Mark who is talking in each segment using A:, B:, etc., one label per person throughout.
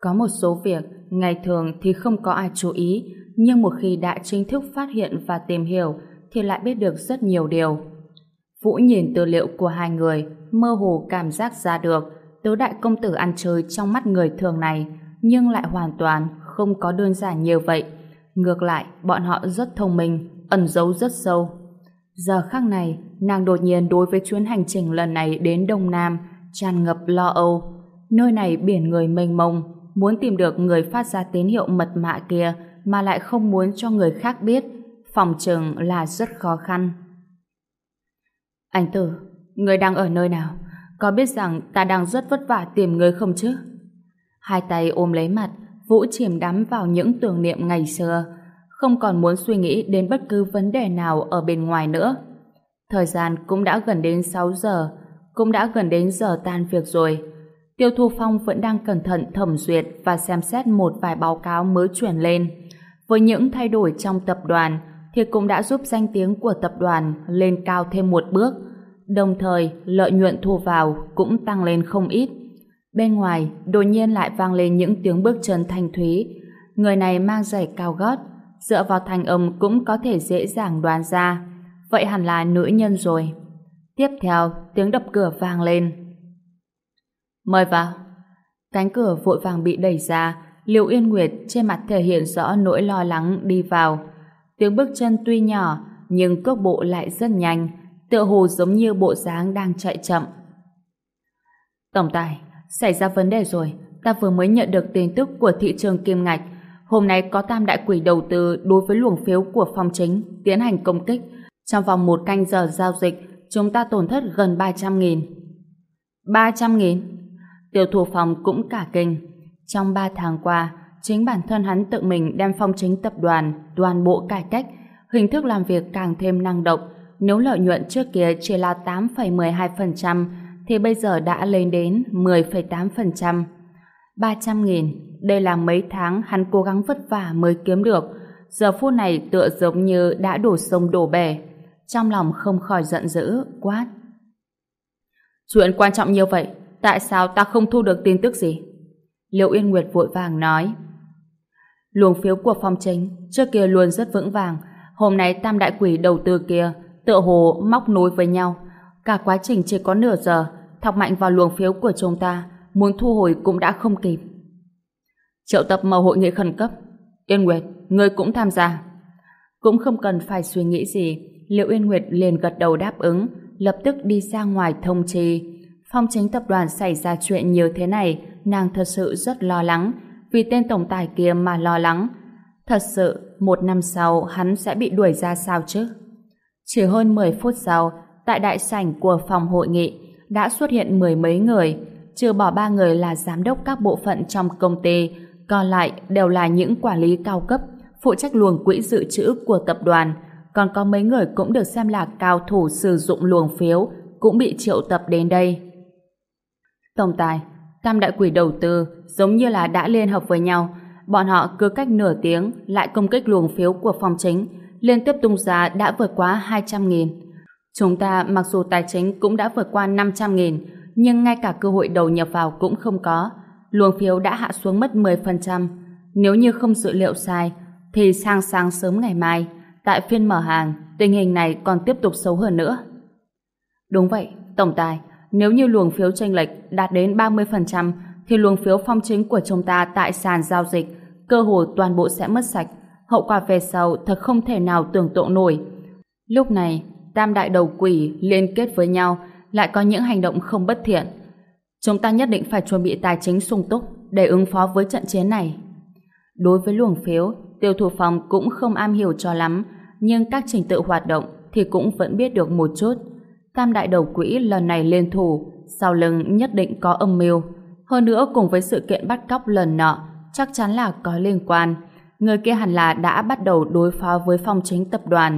A: Có một số việc ngày thường thì không có ai chú ý, nhưng một khi đã chính thức phát hiện và tìm hiểu thì lại biết được rất nhiều điều. Vũ nhìn tư liệu của hai người, mơ hồ cảm giác ra được tứ đại công tử ăn chơi trong mắt người thường này, nhưng lại hoàn toàn không có đơn giản như vậy. Ngược lại, bọn họ rất thông minh, ẩn giấu rất sâu. Giờ khắc này, nàng đột nhiên đối với chuyến hành trình lần này đến Đông Nam tràn ngập lo âu. Nơi này biển người mênh mông, muốn tìm được người phát ra tín hiệu mật mã kia mà lại không muốn cho người khác biết, phòng chừng là rất khó khăn. Anh Tử, người đang ở nơi nào? Có biết rằng ta đang rất vất vả tìm người không chứ? Hai tay ôm lấy mặt, Vũ chìm đắm vào những tưởng niệm ngày xưa, không còn muốn suy nghĩ đến bất cứ vấn đề nào ở bên ngoài nữa. Thời gian cũng đã gần đến 6 giờ, cũng đã gần đến giờ tan việc rồi. Tiêu Thu Phong vẫn đang cẩn thận thẩm duyệt và xem xét một vài báo cáo mới chuyển lên. Với những thay đổi trong tập đoàn thì cũng đã giúp danh tiếng của tập đoàn lên cao thêm một bước. Đồng thời, lợi nhuận thu vào cũng tăng lên không ít. Bên ngoài, đột nhiên lại vang lên những tiếng bước chân thanh thúy. Người này mang giày cao gót, dựa vào thanh âm cũng có thể dễ dàng đoán ra. Vậy hẳn là nữ nhân rồi. Tiếp theo, tiếng đập cửa vang lên. Mời vào. Cánh cửa vội vàng bị đẩy ra, Liễu Yên Nguyệt trên mặt thể hiện rõ nỗi lo lắng đi vào. Tiếng bước chân tuy nhỏ, nhưng cước bộ lại rất nhanh, tựa hồ giống như bộ dáng đang chạy chậm. Tổng tài, xảy ra vấn đề rồi, ta vừa mới nhận được tin tức của thị trường kim ngạch. Hôm nay có tam đại quỷ đầu tư đối với luồng phiếu của Phong Chính tiến hành công kích. Trong vòng 1 canh giờ giao dịch, chúng ta tổn thất gần 300.000. 300.000? Tiêu Thu Phong cũng cả kinh. Trong 3 tháng qua, chính bản thân hắn tự mình đem Phong Chính tập đoàn toàn bộ cải cách, hình thức làm việc càng thêm năng động. Nếu lợi nhuận trước kia chỉ là 8,12%, thì bây giờ đã lên đến 10,8%. 300.000, đây là mấy tháng hắn cố gắng vất vả mới kiếm được. Giờ phút này tựa giống như đã đổ sông đổ bể. Trong lòng không khỏi giận dữ, quát. Chuyện quan trọng như vậy, tại sao ta không thu được tin tức gì? Liễu Yên Nguyệt vội vàng nói. Luồng phiếu của Phong Chính trước kia luôn rất vững vàng. Hôm nay tam đại quỷ đầu tư kia tựa hồ móc nối với nhau. Cả quá trình chỉ có nửa giờ, thọc mạnh vào luồng phiếu của chúng ta, muốn thu hồi cũng đã không kịp. Triệu tập mở hội nghị khẩn cấp. Yên Nguyệt, ngươi cũng tham gia. Cũng không cần phải suy nghĩ gì, Liễu Yên Nguyệt liền gật đầu đáp ứng, lập tức đi ra ngoài thông chi. Phong Chính tập đoàn xảy ra chuyện như thế này, nàng thật sự rất lo lắng, vì tên tổng tài kia mà lo lắng. Thật sự, 1 năm sau hắn sẽ bị đuổi ra sao chứ? Chỉ hơn 10 phút sau, tại đại sảnh của phòng hội nghị đã xuất hiện 10 mấy người, trừ bỏ 3 người là giám đốc các bộ phận trong công ty, còn lại đều là những quản lý cao cấp phụ trách luồng quỹ dự trữ của tập đoàn. Còn có mấy người cũng được xem là cao thủ sử dụng luồng phiếu cũng bị triệu tập đến đây. Tổng tài, tam đại quỷ đầu tư giống như là đã liên hợp với nhau. Bọn họ cứ cách nửa tiếng lại công kích luồng phiếu của Phong Chính, liên tiếp tung giá đã vượt quá 200.000. Chúng ta mặc dù tài chính cũng đã vượt qua 500.000, nhưng ngay cả cơ hội đầu nhập vào cũng không có. Luồng phiếu đã hạ xuống mất 10%. Nếu như không dự liệu sai, thì sang sáng sớm ngày mai, tại phiên mở hàng, tình hình này còn tiếp tục xấu hơn nữa. Đúng vậy, tổng tài, nếu như luồng phiếu chênh lệch đạt đến 30%, thì luồng phiếu Phong Chính của chúng ta tại sàn giao dịch cơ hồ toàn bộ sẽ mất sạch. Hậu quả về sau thật không thể nào tưởng tượng nổi. Lúc này, tam đại đầu quỷ liên kết với nhau lại có những hành động không bất thiện. Chúng ta nhất định phải chuẩn bị tài chính sung túc để ứng phó với trận chiến này. Đối với luồng phiếu, Tiêu Thu Phong cũng không am hiểu cho lắm, nhưng các trình tự hoạt động thì cũng vẫn biết được một chút. Tam đại đầu quỹ lần này liên thủ, sau lưng nhất định có âm mưu. Hơn nữa cùng với sự kiện bắt cóc lần nọ, chắc chắn là có liên quan. Người kia hẳn là đã bắt đầu đối phó với Phong Chính tập đoàn.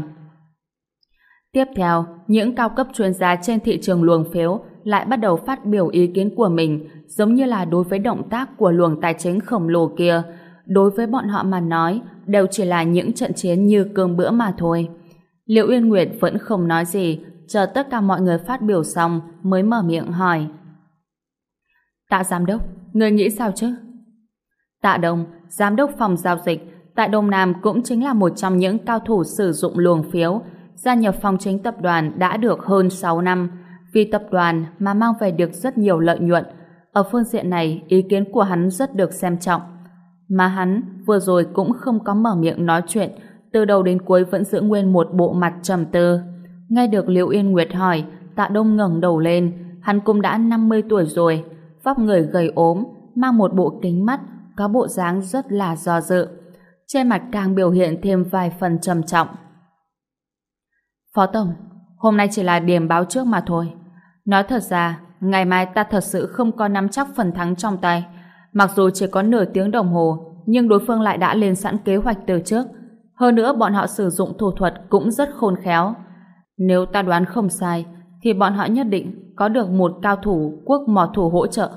A: Tiếp theo, những cao cấp chuyên gia trên thị trường luồng phiếu lại bắt đầu phát biểu ý kiến của mình, giống như là đối với động tác của luồng tài chính khổng lồ kia. Đối với bọn họ mà nói, đều chỉ là những trận chiến như cơm bữa mà thôi. Liễu Uyên Nguyệt vẫn không nói gì, chờ tất cả mọi người phát biểu xong mới mở miệng hỏi. Tạ giám đốc, người nghĩ sao chứ? Tạ Đông, giám đốc phòng giao dịch tại Đông Nam, cũng chính là một trong những cao thủ sử dụng luồng phiếu, gia nhập phòng chính tập đoàn đã được hơn 6 năm, vì tập đoàn mà mang về được rất nhiều lợi nhuận. Ở phương diện này, ý kiến của hắn rất được xem trọng. Mà hắn vừa rồi cũng không có mở miệng nói chuyện, từ đầu đến cuối vẫn giữ nguyên một bộ mặt trầm tư. Nghe được Liễu Yên Nguyệt hỏi, Tạ Đông ngẩng đầu lên. Hắn cũng đã 50 tuổi rồi, vóc người gầy ốm, mang một bộ kính mắt, có bộ dáng rất là do dự. Trên mặt càng biểu hiện thêm vài phần trầm trọng. Phó Tổng, hôm nay chỉ là điểm báo trước mà thôi. Nói thật ra, ngày mai ta thật sự không có nắm chắc phần thắng trong tay. Mặc dù chỉ có nửa tiếng đồng hồ, nhưng đối phương lại đã lên sẵn kế hoạch từ trước. Hơn nữa bọn họ sử dụng thủ thuật cũng rất khôn khéo. Nếu ta đoán không sai, thì bọn họ nhất định có được một cao thủ quốc mỏ thủ hỗ trợ.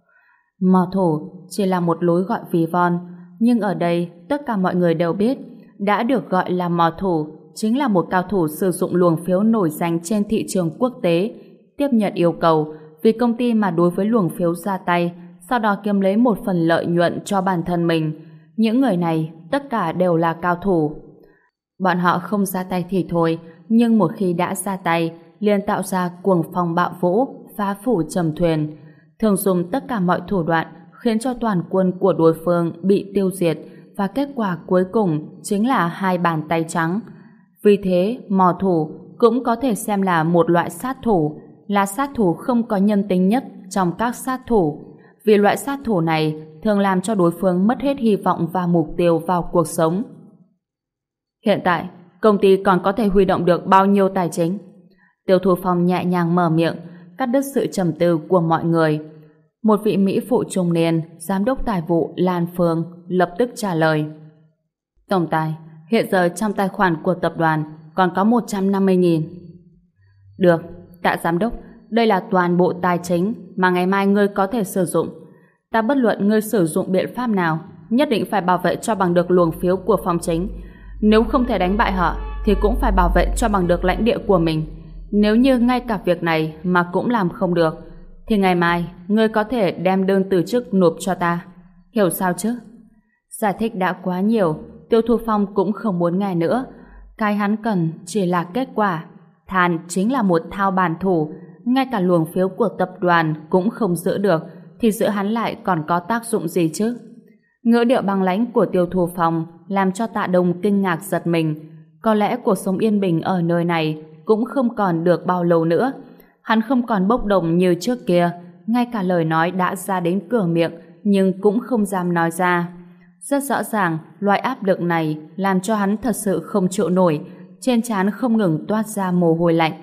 A: Mỏ thủ chỉ là một lối gọi ví von, nhưng ở đây tất cả mọi người đều biết, đã được gọi là mỏ thủ chính là một cao thủ sử dụng luồng phiếu nổi danh trên thị trường quốc tế, tiếp nhận yêu cầu vì công ty mà đối với luồng phiếu ra tay, sau đó kiếm lấy một phần lợi nhuận cho bản thân mình. Những người này tất cả đều là cao thủ. Bọn họ không ra tay thì thôi, nhưng một khi đã ra tay liền tạo ra cuồng phong bạo vũ, phá phủ trầm thuyền, thường dùng tất cả mọi thủ đoạn khiến cho toàn quân của đối phương bị tiêu diệt, và kết quả cuối cùng chính là 2 bàn tay trắng. Vì thế, mỏ thủ cũng có thể xem là một loại sát thủ, là sát thủ không có nhân tính nhất trong các sát thủ. Vì loại sát thủ này thường làm cho đối phương mất hết hy vọng và mục tiêu vào cuộc sống. Hiện tại, công ty còn có thể huy động được bao nhiêu tài chính? Tiêu Thu Phong nhẹ nhàng mở miệng, cắt đứt sự trầm tư của mọi người. Một vị mỹ phụ trung niên, giám đốc tài vụ Lan Phương lập tức trả lời. Tổng tài, hiện giờ trong tài khoản của tập đoàn còn có 150.000. Được, tạ giám đốc, đây là toàn bộ tài chính mà ngày mai ngươi có thể sử dụng. Ta bất luận ngươi sử dụng biện pháp nào, nhất định phải bảo vệ cho bằng được luồng phiếu của phòng chính. Nếu không thể đánh bại họ, thì cũng phải bảo vệ cho bằng được lãnh địa của mình. Nếu như ngay cả việc này mà cũng làm không được, thì ngày mai ngươi có thể đem đơn từ chức nộp cho ta. Hiểu sao chứ? Giải thích đã quá nhiều, Tiêu Thu Phong cũng không muốn nghe nữa. Cái hắn cần chỉ là kết quả. Than chính là một thao bản thủ, ngay cả luồng phiếu của tập đoàn cũng không giữ được, thì giữ hắn lại còn có tác dụng gì chứ? Ngữ điệu băng lãnh của Tiêu Thu Phong làm cho Tạ Đông kinh ngạc giật mình. Có lẽ cuộc sống yên bình ở nơi này cũng không còn được bao lâu nữa. Hắn không còn bốc đồng như trước kia, ngay cả lời nói đã ra đến cửa miệng nhưng cũng không dám nói ra. Rất rõ ràng, loại áp lực này làm cho hắn thật sự không chịu nổi, trên trán không ngừng toát ra mồ hôi lạnh.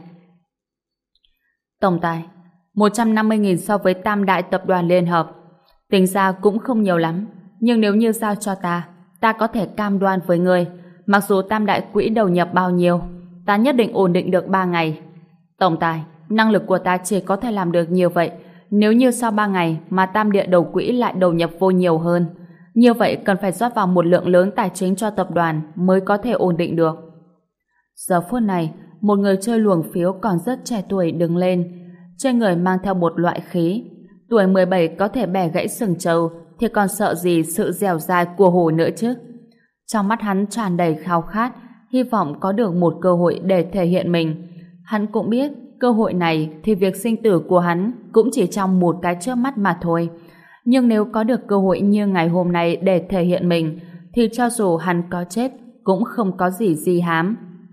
A: Tổng tài, 150.000 so với Tam Đại Tập đoàn Liên Hợp, tính ra cũng không nhiều lắm, nhưng nếu như giao cho ta có thể cam đoan với ngươi, mặc dù Tam Đại quỹ đầu nhập bao nhiêu, ta nhất định ổn định được 3 ngày. Tổng tài, năng lực của ta chỉ có thể làm được như vậy. Nếu như sau 3 ngày mà Tam Địa đầu quỹ lại đầu nhập vô nhiều hơn, như vậy cần phải rót vào một lượng lớn tài chính cho tập đoàn mới có thể ổn định được. Giờ phút này, một người chơi luồng phiếu còn rất trẻ tuổi đứng lên, trên người mang theo một loại khí. Tuổi 17 có thể bẻ gãy sừng trâu, thì còn sợ gì sự dẻo dai của hổ nữa chứ? Trong mắt hắn tràn đầy khao khát, hy vọng có được một cơ hội để thể hiện mình. Hắn cũng biết, cơ hội này thì việc sinh tử của hắn cũng chỉ trong một cái chớp mắt mà thôi. Nhưng nếu có được cơ hội như ngày hôm nay để thể hiện mình, thì cho dù hắn có chết, cũng không có gì di hám.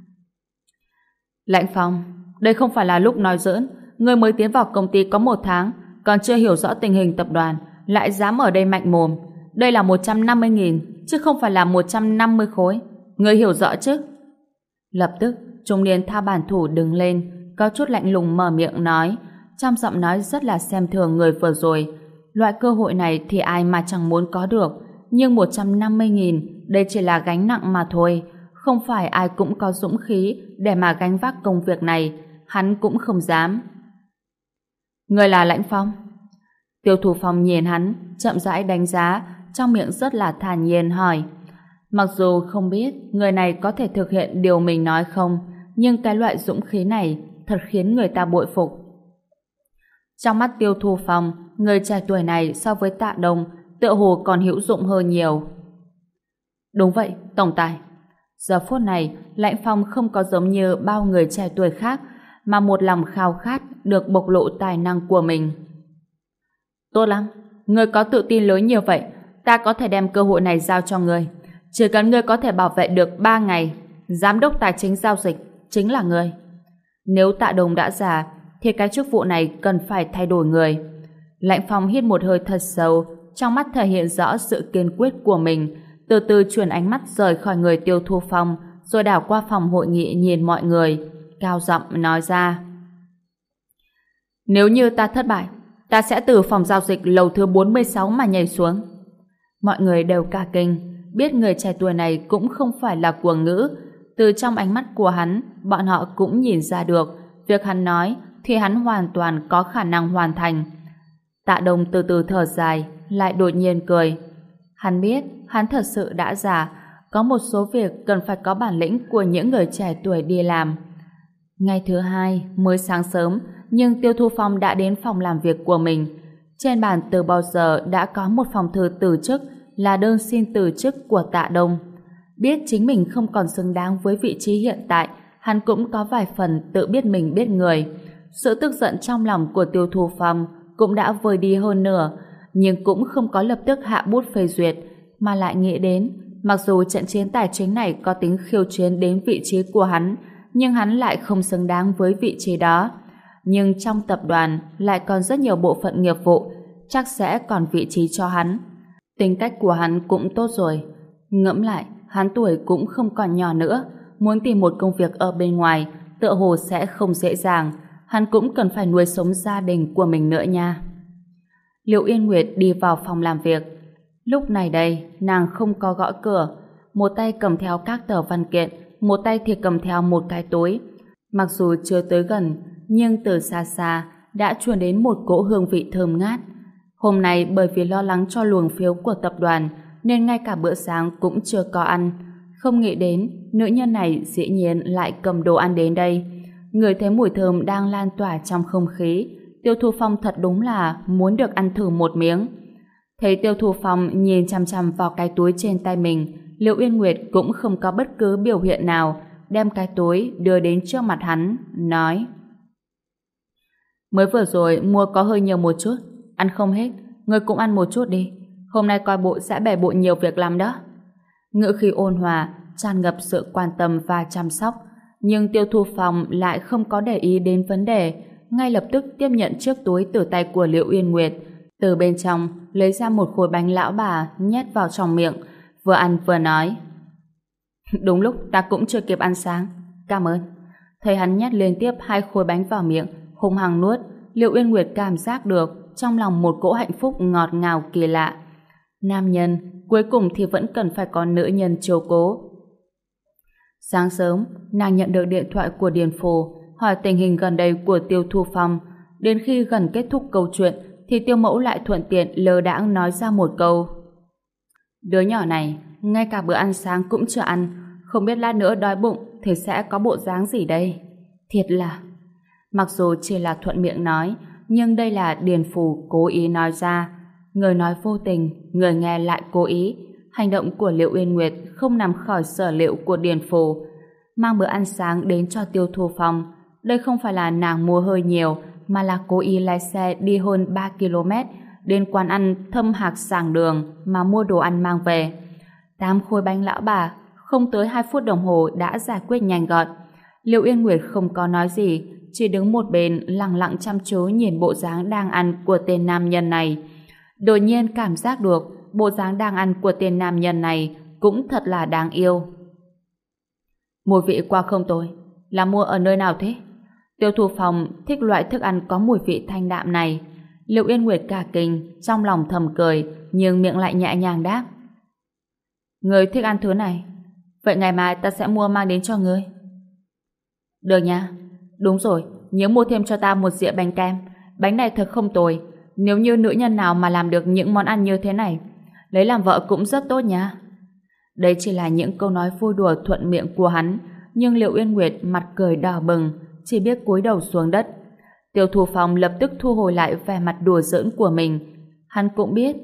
A: Lãnh Phong, đây không phải là lúc nói giỡn. Ngươi mới tiến vào công ty có 1 tháng, còn chưa hiểu rõ tình hình tập đoàn, lại dám ở đây mạnh mồm. Đây là 150.000, chứ không phải là 150 khối. Ngươi hiểu rõ chứ? Lập tức, trung niên tha bản thủ đứng lên, có chút lạnh lùng mở miệng nói, trong giọng nói rất là xem thường người vừa rồi. Loại cơ hội này thì ai mà chẳng muốn có được, nhưng 150.000 đây chỉ là gánh nặng mà thôi, không phải ai cũng có dũng khí để mà gánh vác công việc này, hắn cũng không dám. Người là Lãnh Phong? Tiêu Thủ Phong nhìn hắn, chậm rãi đánh giá, trong miệng rất là thản nhiên hỏi. Mặc dù không biết người này có thể thực hiện điều mình nói không, nhưng cái loại dũng khí này thật khiến người ta bội phục. Trong mắt Tiêu Thu Phong, người trẻ tuổi này so với Tạ Đông tựa hồ còn hữu dụng hơn nhiều. Đúng vậy, tổng tài. Giờ phút này, Lãnh Phong không có giống như bao người trẻ tuổi khác, mà một lòng khao khát được bộc lộ tài năng của mình. Tốt lắm, ngươi có tự tin lớn như vậy, ta có thể đem cơ hội này giao cho ngươi. Chỉ cần ngươi có thể bảo vệ được 3 ngày, giám đốc tài chính giao dịch chính là ngươi. Nếu Tạ Đông đã già, thì cái chức vụ này cần phải thay đổi người. Lãnh Phong hít một hơi thật sâu, trong mắt thể hiện rõ sự kiên quyết của mình, từ từ chuyển ánh mắt rời khỏi người Tiêu Thu Phong, rồi đảo qua phòng hội nghị nhìn mọi người, cao giọng nói ra: Nếu như ta thất bại, ta sẽ từ phòng giao dịch lầu thứ 46 mà nhảy xuống. Mọi người đều cả kinh, biết người trẻ tuổi này cũng không phải là cuồng ngữ. Từ trong ánh mắt của hắn, bọn họ cũng nhìn ra được, việc hắn nói thì hắn hoàn toàn có khả năng hoàn thành. Tạ Đông từ từ thở dài, lại đột nhiên cười. Hắn biết hắn thật sự đã già, có một số việc cần phải có bản lĩnh của những người trẻ tuổi đi làm. Ngày thứ hai, mới sáng sớm, nhưng Tiêu Thu Phong đã đến phòng làm việc của mình. Trên bàn từ bao giờ đã có một phong thư từ chức, là đơn xin từ chức của Tạ Đông. Biết chính mình không còn xứng đáng với vị trí hiện tại, hắn cũng có vài phần tự biết mình biết người. Sự tức giận trong lòng của Tiêu Thu Phong cũng đã vơi đi hơn nửa, nhưng cũng không có lập tức hạ bút phê duyệt, mà lại nghĩ đến, mặc dù trận chiến tài chính này có tính khiêu chiến đến vị trí của hắn, nhưng hắn lại không xứng đáng với vị trí đó. Nhưng trong tập đoàn lại còn rất nhiều bộ phận nghiệp vụ, chắc sẽ còn vị trí cho hắn. Tính cách của hắn cũng tốt rồi. Ngẫm lại, hắn tuổi cũng không còn nhỏ nữa, muốn tìm một công việc ở bên ngoài tựa hồ sẽ không dễ dàng. Hắn cũng cần phải nuôi sống gia đình của mình nữa nha. Liệu Yên Nguyệt đi vào phòng làm việc. Lúc này đây, nàng không có gõ cửa, một tay cầm theo các tờ văn kiện, một tay thì cầm theo một cái túi. Mặc dù chưa tới gần, nhưng từ xa xa đã truyền đến một cỗ hương vị thơm ngát. Hôm nay bởi vì lo lắng cho luồng phiếu của tập đoàn nên ngay cả bữa sáng cũng chưa có ăn. Không nghĩ đến nữ nhân này dĩ nhiên lại cầm đồ ăn đến đây. Người thấy mùi thơm đang lan tỏa trong không khí, Tiêu Thu Phong thật đúng là muốn được ăn thử một miếng. Thấy Tiêu Thu Phong nhìn chăm chăm vào cái túi trên tay mình, Liệu Yên Nguyệt cũng không có bất cứ biểu hiện nào, đem cái túi đưa đến trước mặt hắn, nói: Mới vừa rồi mua có hơi nhiều một chút, ăn không hết, ngươi cũng ăn một chút đi. Hôm nay coi bộ sẽ bề bộn nhiều việc làm đó. Ngữ khí ôn hòa, tràn ngập sự quan tâm và chăm sóc, nhưng Tiêu Thu Phong lại không có để ý đến vấn đề, ngay lập tức tiếp nhận chiếc túi từ tay của Liệu Yên Nguyệt, từ bên trong lấy ra một khối bánh lão bà nhét vào trong miệng, vừa ăn vừa nói: Đúng lúc ta cũng chưa kịp ăn sáng, cảm ơn. Thấy hắn nhét liên tiếp 2 khối bánh vào miệng, hung hăng nuốt, Liệu Yên Nguyệt cảm giác được trong lòng một cỗ hạnh phúc ngọt ngào kỳ lạ. Nam nhân cuối cùng thì vẫn cần phải có nữ nhân chiếu cố. Sáng sớm, nàng nhận được điện thoại của Điền Phù hỏi tình hình gần đây của Tiêu Thu Phong. Đến khi gần kết thúc câu chuyện thì Tiêu Mẫu lại thuận tiện lơ đãng nói ra một câu: Đứa nhỏ này ngay cả bữa ăn sáng cũng chưa ăn, không biết lát nữa đói bụng thì sẽ có bộ dáng gì đây. Thiệt là... Mặc dù chỉ là thuận miệng nói, nhưng đây là Điền Phù cố ý nói ra. Người nói vô tình, người nghe lại cố ý. Hành động của Liệu Yên Nguyệt không nằm khỏi sở liệu của Điền Phù. Mang bữa ăn sáng đến cho Tiêu Thu Phong, đây không phải là nàng mua hơi nhiều, mà là cố ý lái xe đi hơn 3 km đến quán ăn Thâm Hạc Sảng Đường mà mua đồ ăn mang về. 8 khối bánh lão bà, không tới 2 phút đồng hồ đã giải quyết nhanh gọn. Liệu Yên Nguyệt không có nói gì, chỉ đứng một bên lặng lặng chăm chú nhìn bộ dáng đang ăn của tên nam nhân này. Đột nhiên cảm giác được bộ dáng đang ăn của tên nam nhân này cũng thật là đáng yêu. Mùi vị qua không tồi, là mua ở nơi nào thế? Tiêu Thu Phong thích loại thức ăn có mùi vị thanh đạm này. Liệu Yên Nguyệt cả kinh, trong lòng thầm cười, nhưng miệng lại nhẹ nhàng đáp: Người thích ăn thứ này, vậy ngày mai ta sẽ mua mang đến cho ngươi. Được nha. Đúng rồi, nhớ mua thêm cho ta một dĩa bánh kem. Bánh này thật không tồi. Nếu như nữ nhân nào mà làm được những món ăn như thế này, lấy làm vợ cũng rất tốt nha. Đây chỉ là những câu nói vui đùa thuận miệng của hắn, nhưng Liệu Yên Nguyệt mặt cười đỏ bừng, chỉ biết cúi đầu xuống đất. Tiêu Thu Phong lập tức thu hồi lại vẻ mặt đùa giỡn của mình. Hắn cũng biết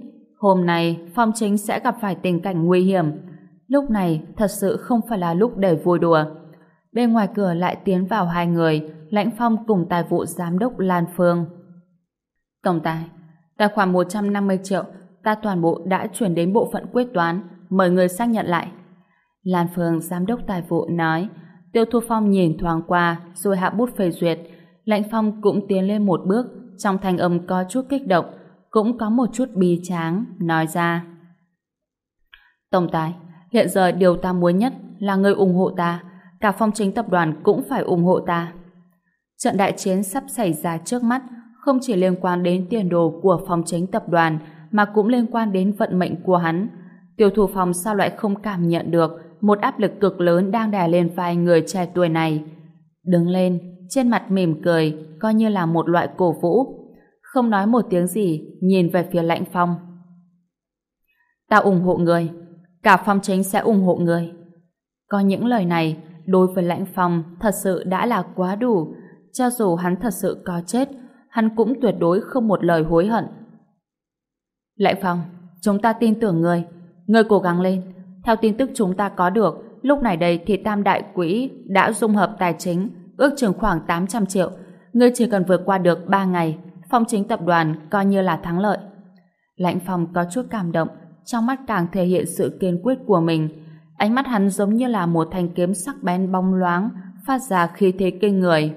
A: Hôm nay Phong Chính sẽ gặp phải tình cảnh nguy hiểm. Lúc này thật sự không phải là lúc để vui đùa. Bên ngoài cửa lại tiến vào hai người, Lãnh Phong cùng tài vụ giám đốc Lan Phương. Tổng tài, tài khoản 150 triệu ta toàn bộ đã chuyển đến bộ phận quyết toán, mời người xác nhận lại. Lan Phương giám đốc tài vụ nói. Tiêu Thu Phong nhìn thoáng qua rồi hạ bút phê duyệt. Lãnh Phong cũng tiến lên một bước, trong thanh âm có chút kích động, cũng có một chút bi tráng, nói ra: Tổng tài, hiện giờ điều ta muốn nhất là người ủng hộ ta, cả Phong Chính tập đoàn cũng phải ủng hộ ta. Trận đại chiến sắp xảy ra trước mắt không chỉ liên quan đến tiền đồ của Phong Chính tập đoàn mà cũng liên quan đến vận mệnh của hắn. Tiêu Thu Phong sao lại không cảm nhận được một áp lực cực lớn đang đè lên vai người trẻ tuổi này. Đứng lên, trên mặt mỉm cười, coi như là một loại cổ vũ. Không nói một tiếng gì, nhìn về phía Lãnh Phong. Ta ủng hộ người, cả Phong Chính sẽ ủng hộ người. Có những lời này, đối với Lãnh Phong thật sự đã là quá đủ. Cho dù hắn thật sự có chết, hắn cũng tuyệt đối không một lời hối hận. Lãnh Phong, chúng ta tin tưởng người. Người cố gắng lên. Theo tin tức chúng ta có được, lúc này đây thì Tam Đại Quỹ đã dung hợp tài chính, ước chừng khoảng 800 triệu. Ngươi chỉ cần vượt qua được 3 ngày, Phong Chính tập đoàn coi như là thắng lợi. Lãnh Phong có chút cảm động, trong mắt càng thể hiện sự kiên quyết của mình. Ánh mắt hắn giống như là một thanh kiếm sắc bén bóng loáng, phát ra khí thế kinh người.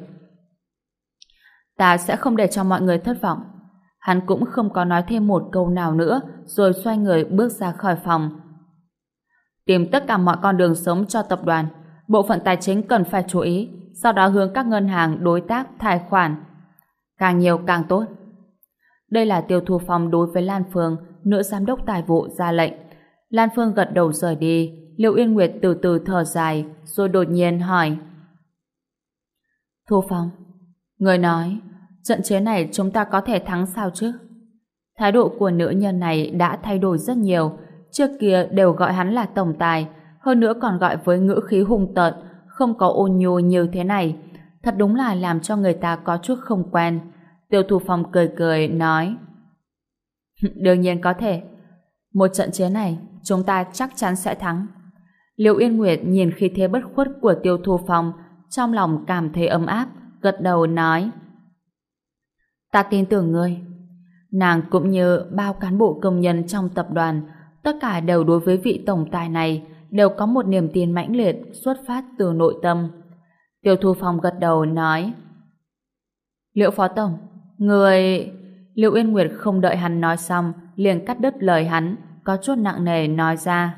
A: Ta sẽ không để cho mọi người thất vọng. Hắn cũng không có nói thêm một câu nào nữa, rồi xoay người bước ra khỏi phòng. Tìm tất cả mọi con đường sống cho tập đoàn. Bộ phận tài chính cần phải chú ý, sau đó hướng các ngân hàng đối tác tài khoản. Càng nhiều càng tốt. Đây là Tiêu Thu Phong đối với Lan Phương, nữ giám đốc tài vụ ra lệnh. Lan Phương gật đầu rời đi. Liệu Yên Nguyệt từ từ thở dài, rồi đột nhiên hỏi: Thu Phong, người nói trận chiến này chúng ta có thể thắng sao chứ? Thái độ của nữ nhân này đã thay đổi rất nhiều. Trước kia đều gọi hắn là tổng tài, hơn nữa còn gọi với ngữ khí hung tợn, không có ôn nhu như thế này. Thật đúng là làm cho người ta có chút không quen. Tiêu Thu Phong cười cười nói: Đương nhiên có thể. Một trận chiến này chúng ta chắc chắn sẽ thắng. Liệu Yên Nguyệt nhìn khí thế bất khuất của Tiêu Thu Phong, trong lòng cảm thấy ấm áp, gật đầu nói: Ta tin tưởng ngươi. Nàng cũng như bao cán bộ công nhân trong tập đoàn, tất cả đều đối với vị tổng tài này đều có một niềm tin mãnh liệt xuất phát từ nội tâm. Tiêu Thu Phong gật đầu nói: Liệu Phó Tổng, người... Liệu Yên Nguyệt không đợi hắn nói xong, liền cắt đứt lời hắn, có chút nặng nề nói ra: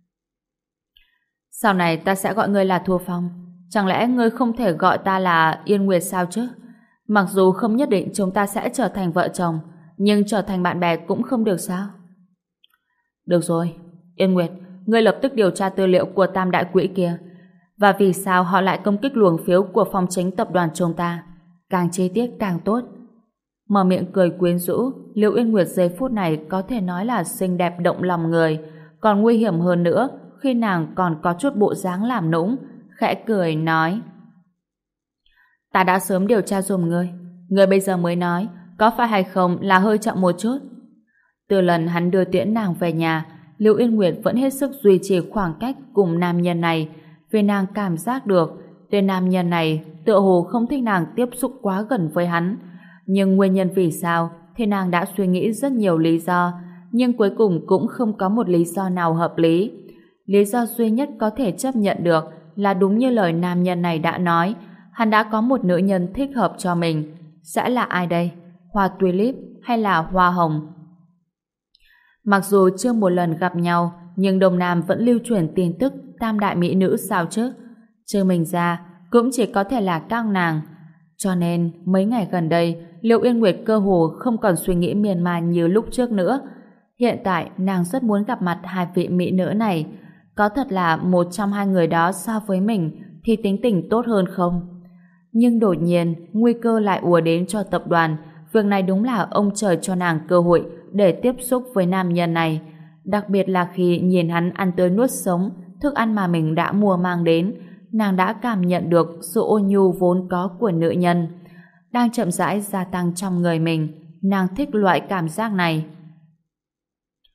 A: Sau này ta sẽ gọi ngươi là Thu Phong. Chẳng lẽ ngươi không thể gọi ta là Yên Nguyệt sao chứ? Mặc dù không nhất định chúng ta sẽ trở thành vợ chồng, nhưng trở thành bạn bè cũng không được sao? Được rồi, Yên Nguyệt, ngươi lập tức điều tra tư liệu của Tam Đại Quỹ kia, và vì sao họ lại công kích luồng phiếu của Phong Chính tập đoàn chúng ta. Càng chi tiết càng tốt. Mở miệng cười quyến rũ, Liệu Yên Nguyệt giây phút này có thể nói là xinh đẹp động lòng người, còn nguy hiểm hơn nữa khi nàng còn có chút bộ dáng làm nũng, khẽ cười nói: Ta đã sớm điều tra giùm ngươi, ngươi bây giờ mới nói, có phải hay không là hơi chậm một chút. Từ lần hắn đưa tiễn nàng về nhà, Lưu Yên Nguyệt vẫn hết sức duy trì khoảng cách cùng nam nhân này, vì nàng cảm giác được tên nam nhân này tựa hồ không thích nàng tiếp xúc quá gần với hắn. Nhưng nguyên nhân vì sao thì nàng đã suy nghĩ rất nhiều lý do, nhưng cuối cùng cũng không có một lý do nào hợp lý. Lý do duy nhất có thể chấp nhận được là đúng như lời nam nhân này đã nói, hắn đã có một nữ nhân thích hợp cho mình. Sẽ là ai đây? Hoa Tulip hay là Hoa Hồng? Mặc dù chưa một lần gặp nhau, nhưng Đông Nam vẫn lưu truyền tin tức tam đại mỹ nữ sao chứ? Trừ mình ra, cũng chỉ có thể là các nàng. Cho nên, mấy ngày gần đây, Liệu Yên Nguyệt cơ hồ không còn suy nghĩ miên man như lúc trước nữa. Hiện tại, nàng rất muốn gặp mặt hai vị mỹ nữ này. Có thật là một trong hai người đó so với mình thì tính tình tốt hơn không? Nhưng đột nhiên, nguy cơ lại ùa đến cho tập đoàn. Việc này đúng là ông trời cho nàng cơ hội để tiếp xúc với nam nhân này. Đặc biệt là khi nhìn hắn ăn tươi nuốt sống thức ăn mà mình đã mua mang đến, nàng đã cảm nhận được sự ôn nhu vốn có của nữ nhân đang chậm rãi gia tăng trong người mình. Nàng thích loại cảm giác này.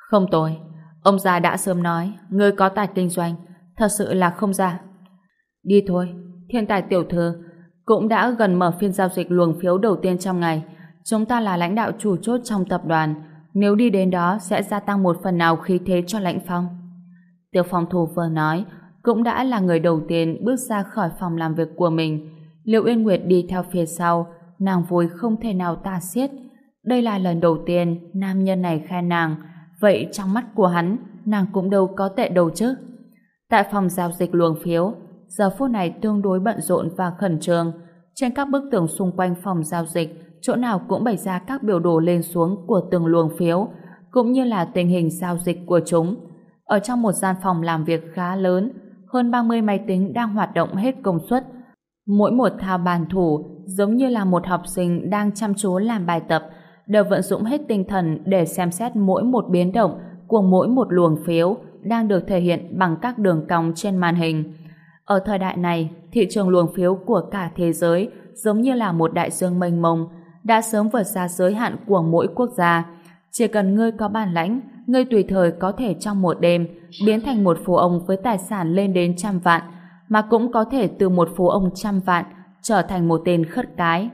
A: Không tồi. Ông già đã sớm nói, ngươi có tài kinh doanh, thật sự là không giả. Đi thôi, Thiên Tài tiểu thư, cũng đã gần mở phiên giao dịch luồng phiếu đầu tiên trong ngày. Chúng ta là lãnh đạo chủ chốt trong tập đoàn, nếu đi đến đó sẽ gia tăng một phần nào khí thế cho Lãnh Phong. Tiêu Phong Thủ vừa nói, cũng đã là người đầu tiên bước ra khỏi phòng làm việc của mình. Liệu Yên Nguyệt đi theo phía sau, nàng vui không thể nào tả xiết. Đây là lần đầu tiên nam nhân này khen nàng, vậy trong mắt của hắn, nàng cũng đâu có tệ đâu chứ. Tại phòng giao dịch luồng phiếu, giờ phút này tương đối bận rộn và khẩn trương. Trên các bức tường xung quanh phòng giao dịch, chỗ nào cũng bày ra các biểu đồ lên xuống của từng luồng phiếu, cũng như là tình hình giao dịch của chúng. Ở trong một gian phòng làm việc khá lớn, hơn 30 máy tính đang hoạt động hết công suất. Mỗi một thao bàn thủ giống như là một học sinh đang chăm chú làm bài tập, đều vận dụng hết tinh thần để xem xét mỗi một biến động của mỗi một luồng phiếu đang được thể hiện bằng các đường cong trên màn hình. Ở thời đại này, thị trường luồng phiếu của cả thế giới giống như là một đại dương mênh mông, đã sớm vượt xa giới hạn của mỗi quốc gia. Chỉ cần ngươi có bản lãnh, ngươi tùy thời có thể trong một đêm biến thành một phú ông với tài sản lên đến 100 vạn, mà cũng có thể từ một phú ông 100 vạn trở thành một tên khất cái.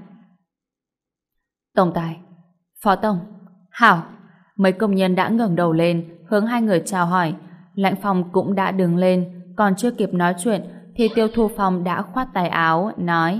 A: Tổng tài, Phó Tổng, Hảo. Mấy công nhân đã ngẩng đầu lên hướng hai người chào hỏi. Lãnh Phong cũng đã đứng lên, còn chưa kịp nói chuyện thì Tiêu Thu Phong đã khoát tay áo nói: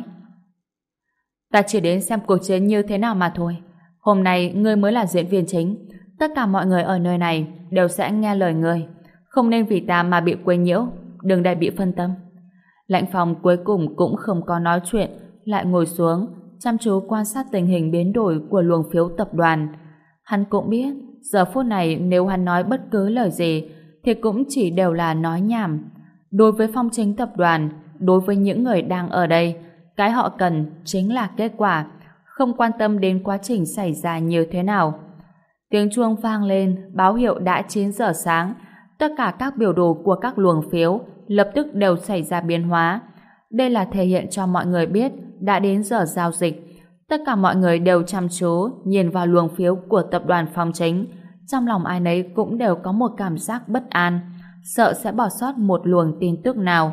A: ta chỉ đến xem cuộc chiến như thế nào mà thôi. Hôm nay ngươi mới là diễn viên chính, tất cả mọi người ở nơi này đều sẽ nghe lời ngươi, không nên vì ta mà bị quấy nhiễu, đừng để bị phân tâm. Lãnh Phong cuối cùng cũng không có nói chuyện, lại ngồi xuống chăm chú quan sát tình hình biến đổi của luồng phiếu tập đoàn. Hắn cũng biết giờ phút này nếu hắn nói bất cứ lời gì thì cũng chỉ đều là nói nhảm. Đối với Phong Chính tập đoàn, đối với những người đang ở đây, cái họ cần chính là kết quả, không quan tâm đến quá trình xảy ra như thế nào. Tiếng chuông vang lên, báo hiệu đã 9 giờ sáng. Tất cả các biểu đồ của các luồng phiếu lập tức đều xảy ra biến hóa. Đây là thể hiện cho mọi người biết đã đến giờ giao dịch. Tất cả mọi người đều chăm chú nhìn vào luồng phiếu của tập đoàn Phong Chính. Trong lòng ai nấy cũng đều có một cảm giác bất an, sợ sẽ bỏ sót một luồng tin tức nào.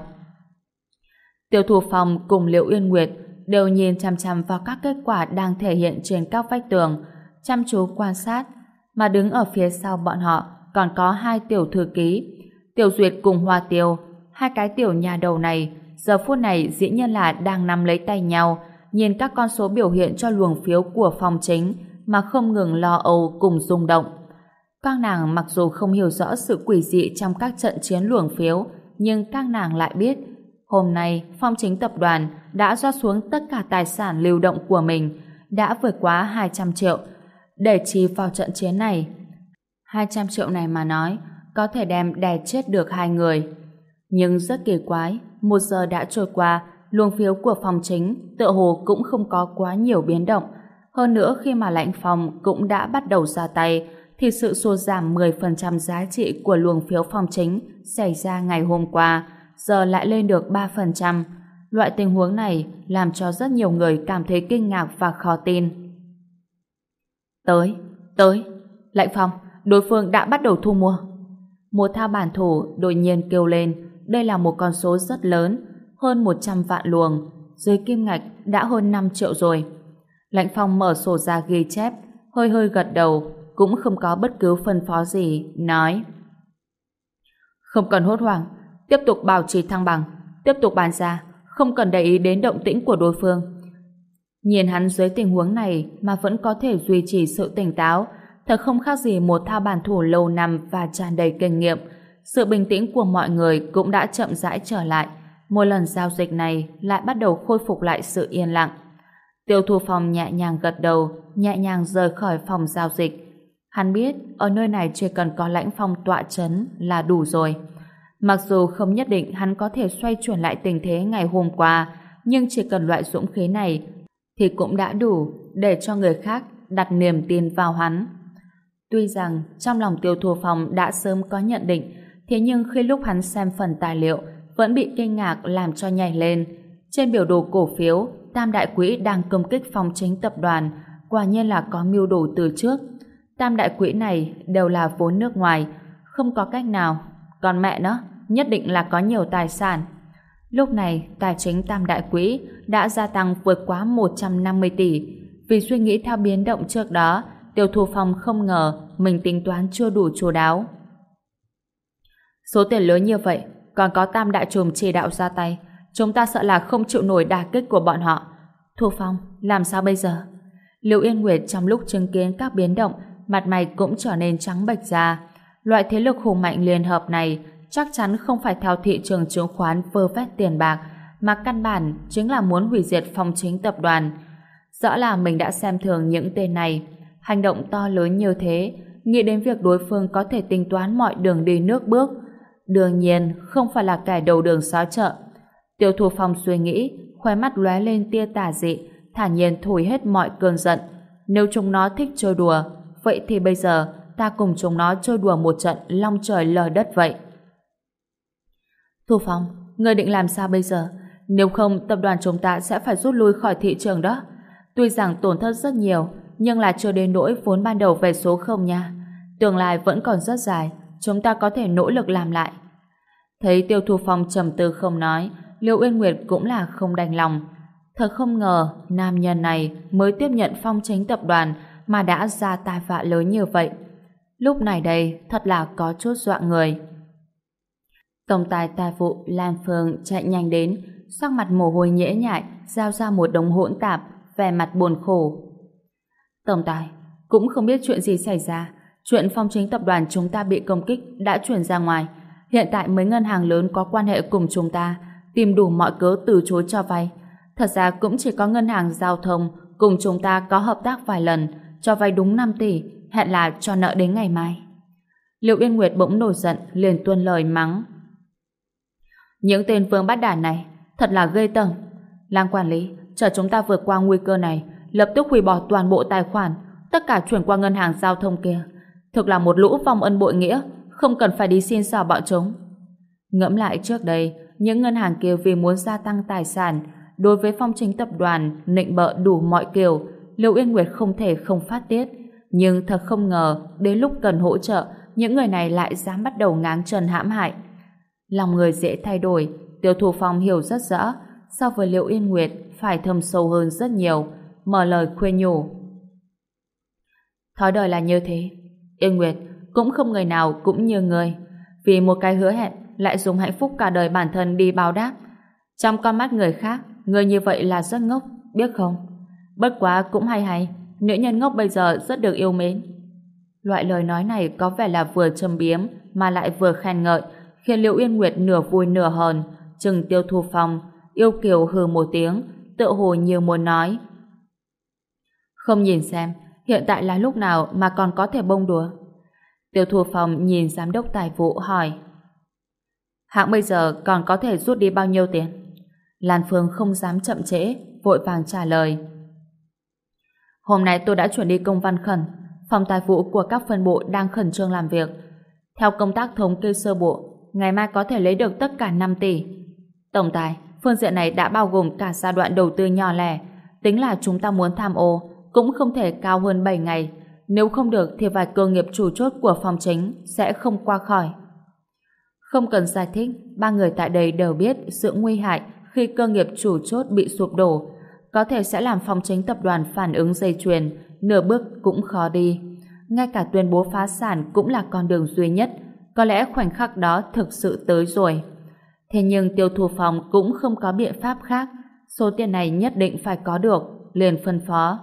A: Tiêu Thu Phong cùng Liễu Uyên Nguyệt đều nhìn chăm chăm vào các kết quả đang thể hiện trên các vách tường, chăm chú quan sát, mà đứng ở phía sau bọn họ còn có hai tiểu thư ký, Tiểu Duyệt cùng Hoa Tiêu. Hai cái tiểu nhà đầu này giờ phút này dĩ nhiên là đang nắm lấy tay nhau, nhìn các con số biểu hiện cho luồng phiếu của Phong Chính mà không ngừng lo âu cùng rung động. Các nàng mặc dù không hiểu rõ sự quỷ dị trong các trận chiến luồng phiếu, nhưng các nàng lại biết hôm nay Phong Chính tập đoàn đã rót xuống tất cả tài sản lưu động của mình, đã vượt quá 200 triệu để chi vào trận chiến này. 200 triệu này mà nói có thể đem đè chết được hai người. Nhưng rất kỳ quái, 1 giờ đã trôi qua, luồng phiếu của Phong Chính tựa hồ cũng không có quá nhiều biến động. Hơn nữa khi mà Lãnh Phong cũng đã bắt đầu ra tay thì sự sụt giảm 10% giá trị của luồng phiếu Phong Chính xảy ra ngày hôm qua giờ lại lên được 3%. Loại tình huống này làm cho rất nhiều người cảm thấy kinh ngạc và khó tin. Tới, Lãnh Phong, đối phương đã bắt đầu thu mua. Một thao bản thủ đột nhiên kêu lên, đây là một con số rất lớn, hơn 100 vạn luồng, dưới kim ngạch đã hơn 5 triệu rồi. Lãnh Phong mở sổ ra ghi chép, hơi hơi gật đầu, cũng không có bất cứ phân phó gì, nói: không cần hốt hoảng, tiếp tục bảo trì thăng bằng, tiếp tục bán ra, không cần để ý đến động tĩnh của đối phương. Nhìn hắn dưới tình huống này mà vẫn có thể duy trì sự tỉnh táo, thật không khác gì một thao bản thủ lâu năm và tràn đầy kinh nghiệm. Sự bình tĩnh của mọi người cũng đã chậm rãi trở lại. Mỗi lần giao dịch này lại bắt đầu khôi phục lại sự yên lặng. Tiêu Thu Phong nhẹ nhàng gật đầu, nhẹ nhàng rời khỏi phòng giao dịch. Hắn biết ở nơi này chỉ cần có Lãnh Phong tọa chấn là đủ rồi. Mặc dù không nhất định hắn có thể xoay chuyển lại tình thế ngày hôm qua, nhưng chỉ cần loại dũng khí này thì cũng đã đủ để cho người khác đặt niềm tin vào hắn. Tuy rằng trong lòng Tiêu Thu Phong đã sớm có nhận định, thế nhưng khi lúc hắn xem phần tài liệu vẫn bị kinh ngạc làm cho nhảy lên. Trên biểu đồ cổ phiếu, Tam Đại Quỹ đang công kích Phong Chính tập đoàn, quả nhiên là có mưu đồ từ trước. Tam đại quỹ này đều là vốn nước ngoài, không có cách nào. Còn mẹ nó, nhất định là có nhiều tài sản. Lúc này, tài chính tam đại quỹ đã gia tăng vượt quá 150 tỷ. Vì suy nghĩ theo biến động trước đó, Tiêu Thu Phong không ngờ mình tính toán chưa đủ chu đáo. Số tiền lớn như vậy, còn có tam đại trùm chỉ đạo ra tay, chúng ta sợ là không chịu nổi đả kích của bọn họ. Thu Phong, làm sao bây giờ? Lưu Yên Nguyệt trong lúc chứng kiến các biến động, mặt mày cũng trở nên trắng bệch ra. Loại thế lực hùng mạnh liên hợp này chắc chắn không phải theo thị trường chứng khoán vơ vét tiền bạc, mà căn bản chính là muốn hủy diệt Phong Chính tập đoàn. Rõ là mình đã xem thường những tên này. Hành động to lớn như thế, nghĩ đến việc đối phương có thể tính toán mọi đường đi nước bước. Đương nhiên không phải là kẻ đầu đường xó chợ. Tiêu Thu Phong suy nghĩ, khóe mắt lóe lên tia tà dị, thản nhiên thổi hết mọi cơn giận. Nếu chúng nó thích chơi đùa, vậy thì bây giờ ta cùng chúng nó chơi đùa một trận long trời lở đất vậy. Thu Phong, ngươi định làm sao bây giờ? Nếu không, tập đoàn chúng ta sẽ phải rút lui khỏi thị trường đó. Tuy rằng tổn thất rất nhiều, nhưng là chưa đến nỗi vốn ban đầu về số không nha. Tương lai vẫn còn rất dài, chúng ta có thể nỗ lực làm lại. Thấy Tiêu Thu Phong trầm tư không nói, Lưu Uyên Nguyệt cũng là không đành lòng. Thật không ngờ, nam nhân này mới tiếp nhận Phong Chính tập đoàn mà đã ra tai vạ lớn như vậy. Lúc này đây, thật là có chút dọa người. Tổng tài tài vụ Lan Phương chạy nhanh đến, sắc mặt mồ hôi nhễ nhại, giao ra một đống hỗn tạp, vẻ mặt buồn khổ. Tổng tài, cũng không biết chuyện gì xảy ra. Chuyện Phong Chính tập đoàn chúng ta bị công kích đã chuyển ra ngoài. Hiện tại mấy ngân hàng lớn có quan hệ cùng chúng ta tìm đủ mọi cớ từ chối cho vay. Thật ra cũng chỉ có ngân hàng giao thông cùng chúng ta có hợp tác vài lần, cho vay đúng 5 tỷ, hẹn là cho nợ đến ngày mai. Liệu Yên Nguyệt bỗng nổi giận, liền tuôn lời mắng. Những tên vương bát đản này thật là ghê tởm. Lang quản lý, chờ chúng ta vượt qua nguy cơ này, lập tức hủy bỏ toàn bộ tài khoản, tất cả chuyển qua ngân hàng giao thông kia. Thực là một lũ vong ân bội nghĩa, không cần phải đi xin xỏ bọn chúng. Ngẫm lại trước đây, những ngân hàng kia vì muốn gia tăng tài sản, đối với Phong Chính tập đoàn nịnh bợ đủ mọi kiểu, Lưu Yên Nguyệt không thể không phát tiết. Nhưng thật không ngờ, đến lúc cần hỗ trợ, những người này lại dám bắt đầu ngáng chân hãm hại. Lòng người dễ thay đổi, Tiêu Thu Phong hiểu rất rõ, so với Lưu Yên Nguyệt phải thâm sâu hơn rất nhiều, mở lời khuyên nhủ. Thói đời là như thế, Yên Nguyệt, cũng không người nào cũng như người, vì một cái hứa hẹn lại dùng hạnh phúc cả đời bản thân đi báo đáp. Trong con mắt người khác, người như vậy là rất ngốc, biết không? Bất quá cũng hay, nữ nhân ngốc bây giờ rất được yêu mến. Loại lời nói này có vẻ là vừa châm biếm mà lại vừa khen ngợi, khiến Liễu Yên Nguyệt nửa vui nửa hờn, chừng Tiêu Thu Phong, yêu kiều hừ một tiếng, tựa hồ như muốn nói. Không nhìn xem, hiện tại là lúc nào mà còn có thể bông đùa? Tiêu Thu Phong nhìn giám đốc tài vụ hỏi. Hãng bây giờ còn có thể rút đi bao nhiêu tiền? Lan Phương không dám chậm trễ, vội vàng trả lời. Hôm nay tôi đã chuyển đi công văn khẩn, phòng tài vụ của các phân bộ đang khẩn trương làm việc. Theo công tác thống kê sơ bộ, ngày mai có thể lấy được tất cả 5 tỷ. Tổng tài, phương diện này đã bao gồm cả giai đoạn đầu tư nhỏ lẻ, tính là chúng ta muốn tham ô cũng không thể cao hơn 7 ngày. Nếu không được thì vài cơ nghiệp chủ chốt của Phong Chính sẽ không qua khỏi. Không cần giải thích, ba người tại đây đều biết sự nguy hại khi cơ nghiệp chủ chốt bị sụp đổ, có thể sẽ làm Phong Chính tập đoàn phản ứng dây chuyền, nửa bước cũng khó đi. Ngay cả tuyên bố phá sản cũng là con đường duy nhất, có lẽ khoảnh khắc đó thực sự tới rồi. Thế nhưng Tiêu Thu Phong cũng không có biện pháp khác, số tiền này nhất định phải có được, liền phân phó.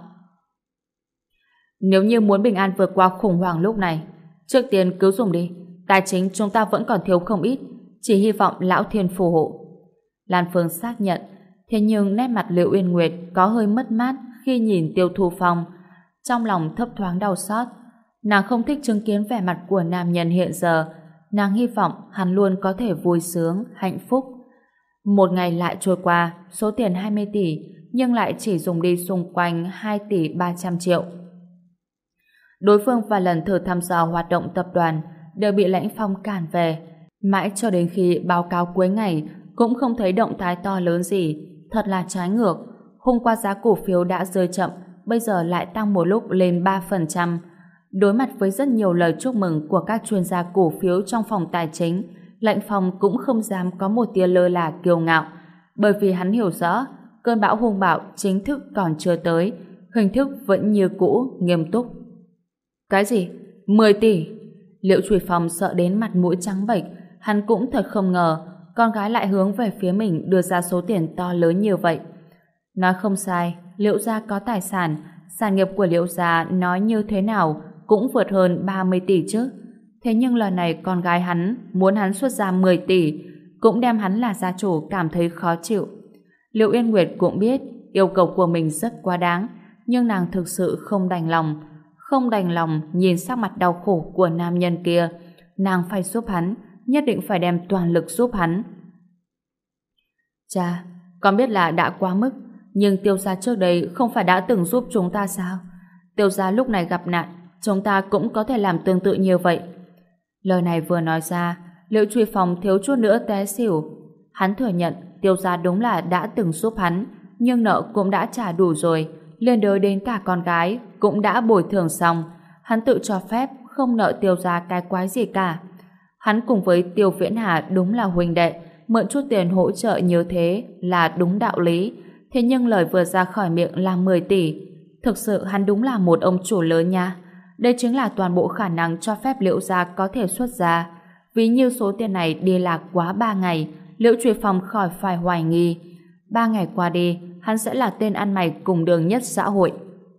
A: Nếu như muốn bình an vượt qua khủng hoảng lúc này, trước tiên cứ dùng đi, tài chính chúng ta vẫn còn thiếu không ít, chỉ hy vọng lão thiên phù hộ. Lan Phương xác nhận, thế nhưng nét mặt Liễu Uyên Nguyệt có hơi mất mát khi nhìn Tiêu Thu Phong, trong lòng thấp thoáng đau xót. Nàng không thích chứng kiến vẻ mặt của nam nhân hiện giờ, nàng hy vọng hắn luôn có thể vui sướng, hạnh phúc. Một ngày lại trôi qua, số tiền 20 tỷ nhưng lại chỉ dùng đi xung quanh 2 tỷ 300 triệu. Đối phương vài lần thử thăm dò hoạt động tập đoàn đều bị Lãnh Phong cản về, mãi cho đến khi báo cáo cuối ngày cũng không thấy động thái to lớn gì, thật là trái ngược. Hôm qua giá cổ phiếu đã rơi chậm, bây giờ lại tăng một lúc lên 3%. Đối mặt với rất nhiều lời chúc mừng của các chuyên gia cổ phiếu trong phòng tài chính, Lệnh Phong cũng không dám có một tia lơ là kiêu ngạo, bởi vì hắn hiểu rõ cơn bão hung bạo chính thức còn chưa tới, hình thức vẫn như cũ, nghiêm túc. Cái gì? 10 tỷ? Liễu Trùy Phong sợ đến mặt mũi trắng bệch, hắn cũng thật không ngờ con gái lại hướng về phía mình đưa ra số tiền to lớn như vậy. Nói không sai, Liễu gia có tài sản, sản nghiệp của Liễu gia nói như thế nào cũng vượt hơn 30 tỷ chứ. Thế nhưng lần này con gái hắn muốn hắn xuất ra 10 tỷ, cũng đem hắn là gia chủ cảm thấy khó chịu. Liễu Yên Nguyệt cũng biết yêu cầu của mình rất quá đáng, nhưng nàng thực sự không đành lòng nhìn sắc mặt đau khổ của nam nhân kia. Nàng phải giúp hắn, nhất định phải đem toàn lực giúp hắn. Cha, con biết là đã quá mức, nhưng Tiêu gia trước đây không phải đã từng giúp chúng ta sao? Tiêu gia lúc này gặp nạn, chúng ta cũng có thể làm tương tự như vậy. Lời này vừa nói ra, Liễu Truy Phong thiếu chút nữa té xỉu. Hắn thừa nhận Tiêu gia đúng là đã từng giúp hắn, nhưng nợ cũng đã trả đủ rồi, liên đới đến cả con gái cũng đã bồi thường xong. Hắn tự cho phép không nợ Tiêu gia cái quái gì cả. Hắn cùng với Tiêu Viễn Hà đúng là huynh đệ, mượn chút tiền hỗ trợ như thế là đúng đạo lý. Thế nhưng lời vừa ra khỏi miệng là 10 tỷ. Thực sự hắn đúng là một ông chủ lớn nha. Đây chính là toàn bộ khả năng cho phép Liễu gia có thể xuất ra. Ví như số tiền này đi lạc quá 3 ngày, Liễu Truy Phong khỏi phải hoài nghi. 3 ngày qua đi, hắn sẽ là tên ăn mày cùng đường nhất xã hội.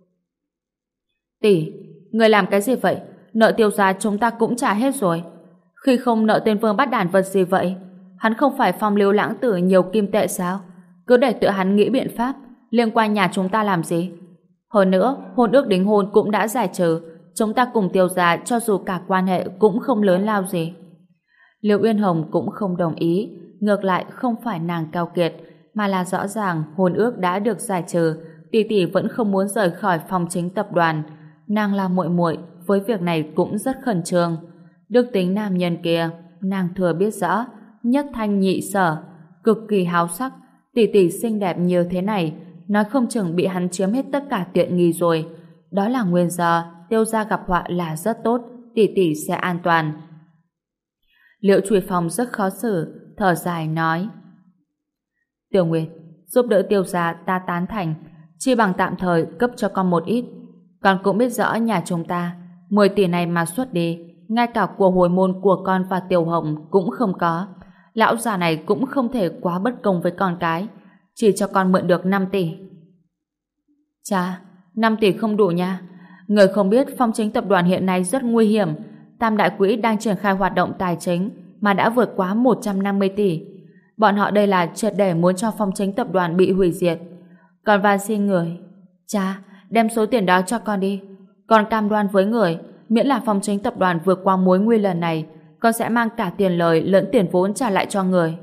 A: Tỷ, người làm cái gì vậy? Nợ Tiêu gia chúng ta cũng trả hết rồi. Khi không nợ tên Vương Bát Đản vật gì vậy? Hắn không phải phong lưu lãng tử nhiều kim tệ sao? Cứ để tự hắn nghĩ biện pháp liên quan nhà chúng ta làm gì? Hơn nữa, hôn ước đính hôn cũng đã giải trừ, chúng ta cùng Tiêu gia cho dù cả quan hệ cũng không lớn lao gì. Liễu Uyên Hồng cũng không đồng ý, ngược lại không phải nàng keo kiệt, mà là rõ ràng hôn ước đã được giải trừ, tỷ tỷ vẫn không muốn rời khỏi phòng chính tập đoàn. Nàng là muội muội, với việc này cũng rất khẩn trương. Đức tính nam nhân kia, nàng thừa biết rõ, nhất thanh nhị sở, cực kỳ háo sắc, tỷ tỷ xinh đẹp như thế này, nói không chừng bị hắn chiếm hết tất cả tiện nghi rồi. Đó là nguyên do Tiêu gia gặp họa là rất tốt, tỷ tỷ sẽ an toàn. Liễu Truy Phong rất khó xử, thở dài nói: Tiểu Nguyệt, giúp đỡ Tiêu gia ta tán thành, chi bằng tạm thời cấp cho con một ít. Con cũng biết rõ nhà chúng ta 10 tỷ này mà xuất đi, ngay cả của hồi môn của con và Tiểu Hồng cũng không có. Lão già này cũng không thể quá bất công với con cái, chỉ cho con mượn được 5 tỷ. Cha, 5 tỷ không đủ nha. Người không biết phong chính tập đoàn hiện nay rất nguy hiểm. Tam đại quỹ đang triển khai hoạt động tài chính mà đã vượt quá 150 tỷ. Bọn họ đây là triệt để muốn cho phong chính tập đoàn bị hủy diệt. Con van xin người, cha, đem số tiền đó cho con đi. Con cam đoan với người, miễn là phong chính tập đoàn vượt qua mối nguy lần này, con sẽ mang cả tiền lời lẫn tiền vốn trả lại cho người.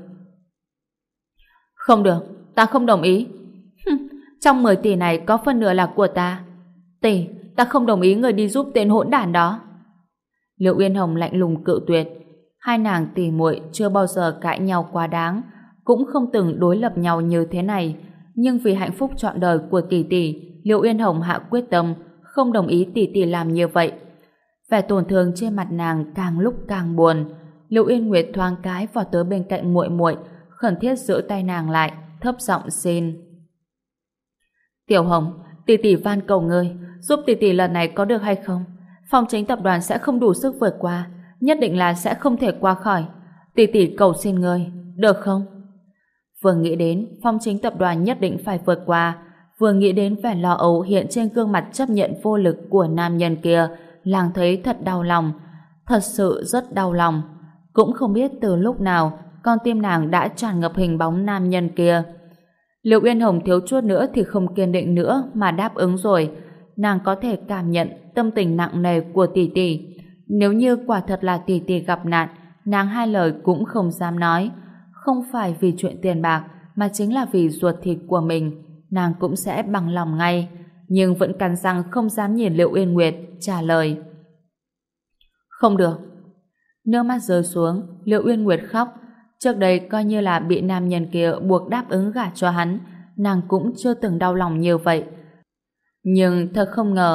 A: Không được, ta không đồng ý. Trong 10 tỷ này có phân nửa là của ta. Tỷ, ta không đồng ý người đi giúp tên hỗn đản đó. Liễu Uyên Hồng lạnh lùng cự tuyệt. Hai nàng tỷ muội chưa bao giờ cãi nhau quá đáng, cũng không từng đối lập nhau như thế này. Nhưng vì hạnh phúc trọn đời của tỷ tỷ, Liễu Uyên Hồng hạ quyết tâm không đồng ý tỷ tỷ làm như vậy. Vẻ tổn thương trên mặt nàng càng lúc càng buồn. Liễu Uyên Nguyệt thoáng cái vào tới bên cạnh muội muội, khẩn thiết giữ tay nàng lại, thấp giọng xin: Tiểu Hồng, tỷ tỷ van cầu ngươi, giúp tỷ tỷ lần này có được hay không? Phong chính tập đoàn sẽ không đủ sức vượt qua, nhất định là sẽ không thể qua khỏi. Tỷ tỷ cầu xin ngươi, được không? Vừa nghĩ đến phong chính tập đoàn nhất định phải vượt qua, vừa nghĩ đến vẻ lo âu hiện trên gương mặt chấp nhận vô lực của nam nhân kia, nàng thấy thật đau lòng, thật sự rất đau lòng. Cũng không biết từ lúc nào con tim nàng đã tràn ngập hình bóng nam nhân kia. Liễu Uyên Hồng thiếu chút nữa thì không kiên định nữa mà đáp ứng rồi. Nàng có thể cảm nhận tâm tình nặng nề của tỷ tỷ. Nếu như quả thật là tỷ tỷ gặp nạn, nàng hai lời cũng không dám nói. Không phải vì chuyện tiền bạc, mà chính là vì ruột thịt của mình, nàng cũng sẽ bằng lòng ngay. Nhưng vẫn cắn răng không dám nhìn Liễu Uyên Nguyệt, trả lời: Không được. Nước mắt rơi xuống, Liễu Uyên Nguyệt khóc. Trước đây coi như là bị nam nhân kia buộc đáp ứng gả cho hắn, nàng cũng chưa từng đau lòng như vậy. Nhưng thật không ngờ,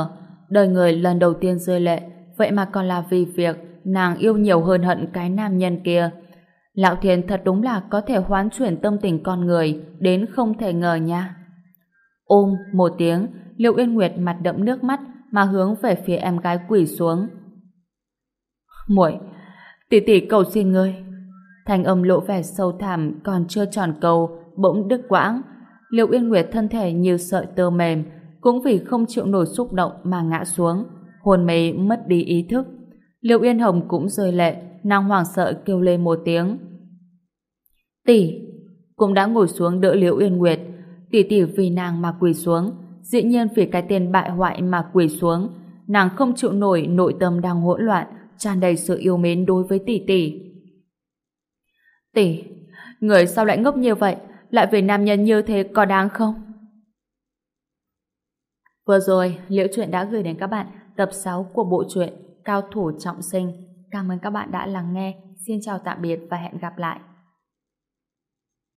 A: đời người lần đầu tiên rơi lệ, vậy mà còn là vì việc nàng yêu nhiều hơn hận cái nam nhân kia. Lão Thiên thật đúng là có thể hoán chuyển tâm tình con người đến không thể ngờ nha. Ôm một tiếng, Liễu Uyên Nguyệt mặt đẫm nước mắt mà hướng về phía em gái quỳ xuống. Muội, tỷ tỷ cầu xin ngươi. Thanh âm lộ vẻ sâu thẳm còn chưa tròn câu, bỗng đứt quãng. Liễu Uyên Nguyệt thân thể như sợi tơ mềm, cũng vì không chịu nổi xúc động mà ngã xuống, hôn mê mất đi ý thức. Liễu Uyên Hồng cũng rơi lệ, nàng hoảng sợ kêu lên một tiếng. Tỷ cũng đã ngồi xuống đỡ Liễu Uyên Nguyệt. Tỷ tỷ vì nàng mà quỳ xuống, dĩ nhiên vì cái tên bại hoại mà quỳ xuống. Nàng không chịu nổi nội tâm đang hỗn loạn, tràn đầy sự yêu mến đối với tỷ tỷ. Tỷ, người sao lại ngốc như vậy, lại về nam nhân như thế có đáng không? Vừa rồi, Liễu Chuyện đã gửi đến các bạn tập 6 của bộ truyện Cao Thủ Trọng Sinh. Cảm ơn các bạn đã lắng nghe. Xin chào tạm biệt và hẹn gặp lại.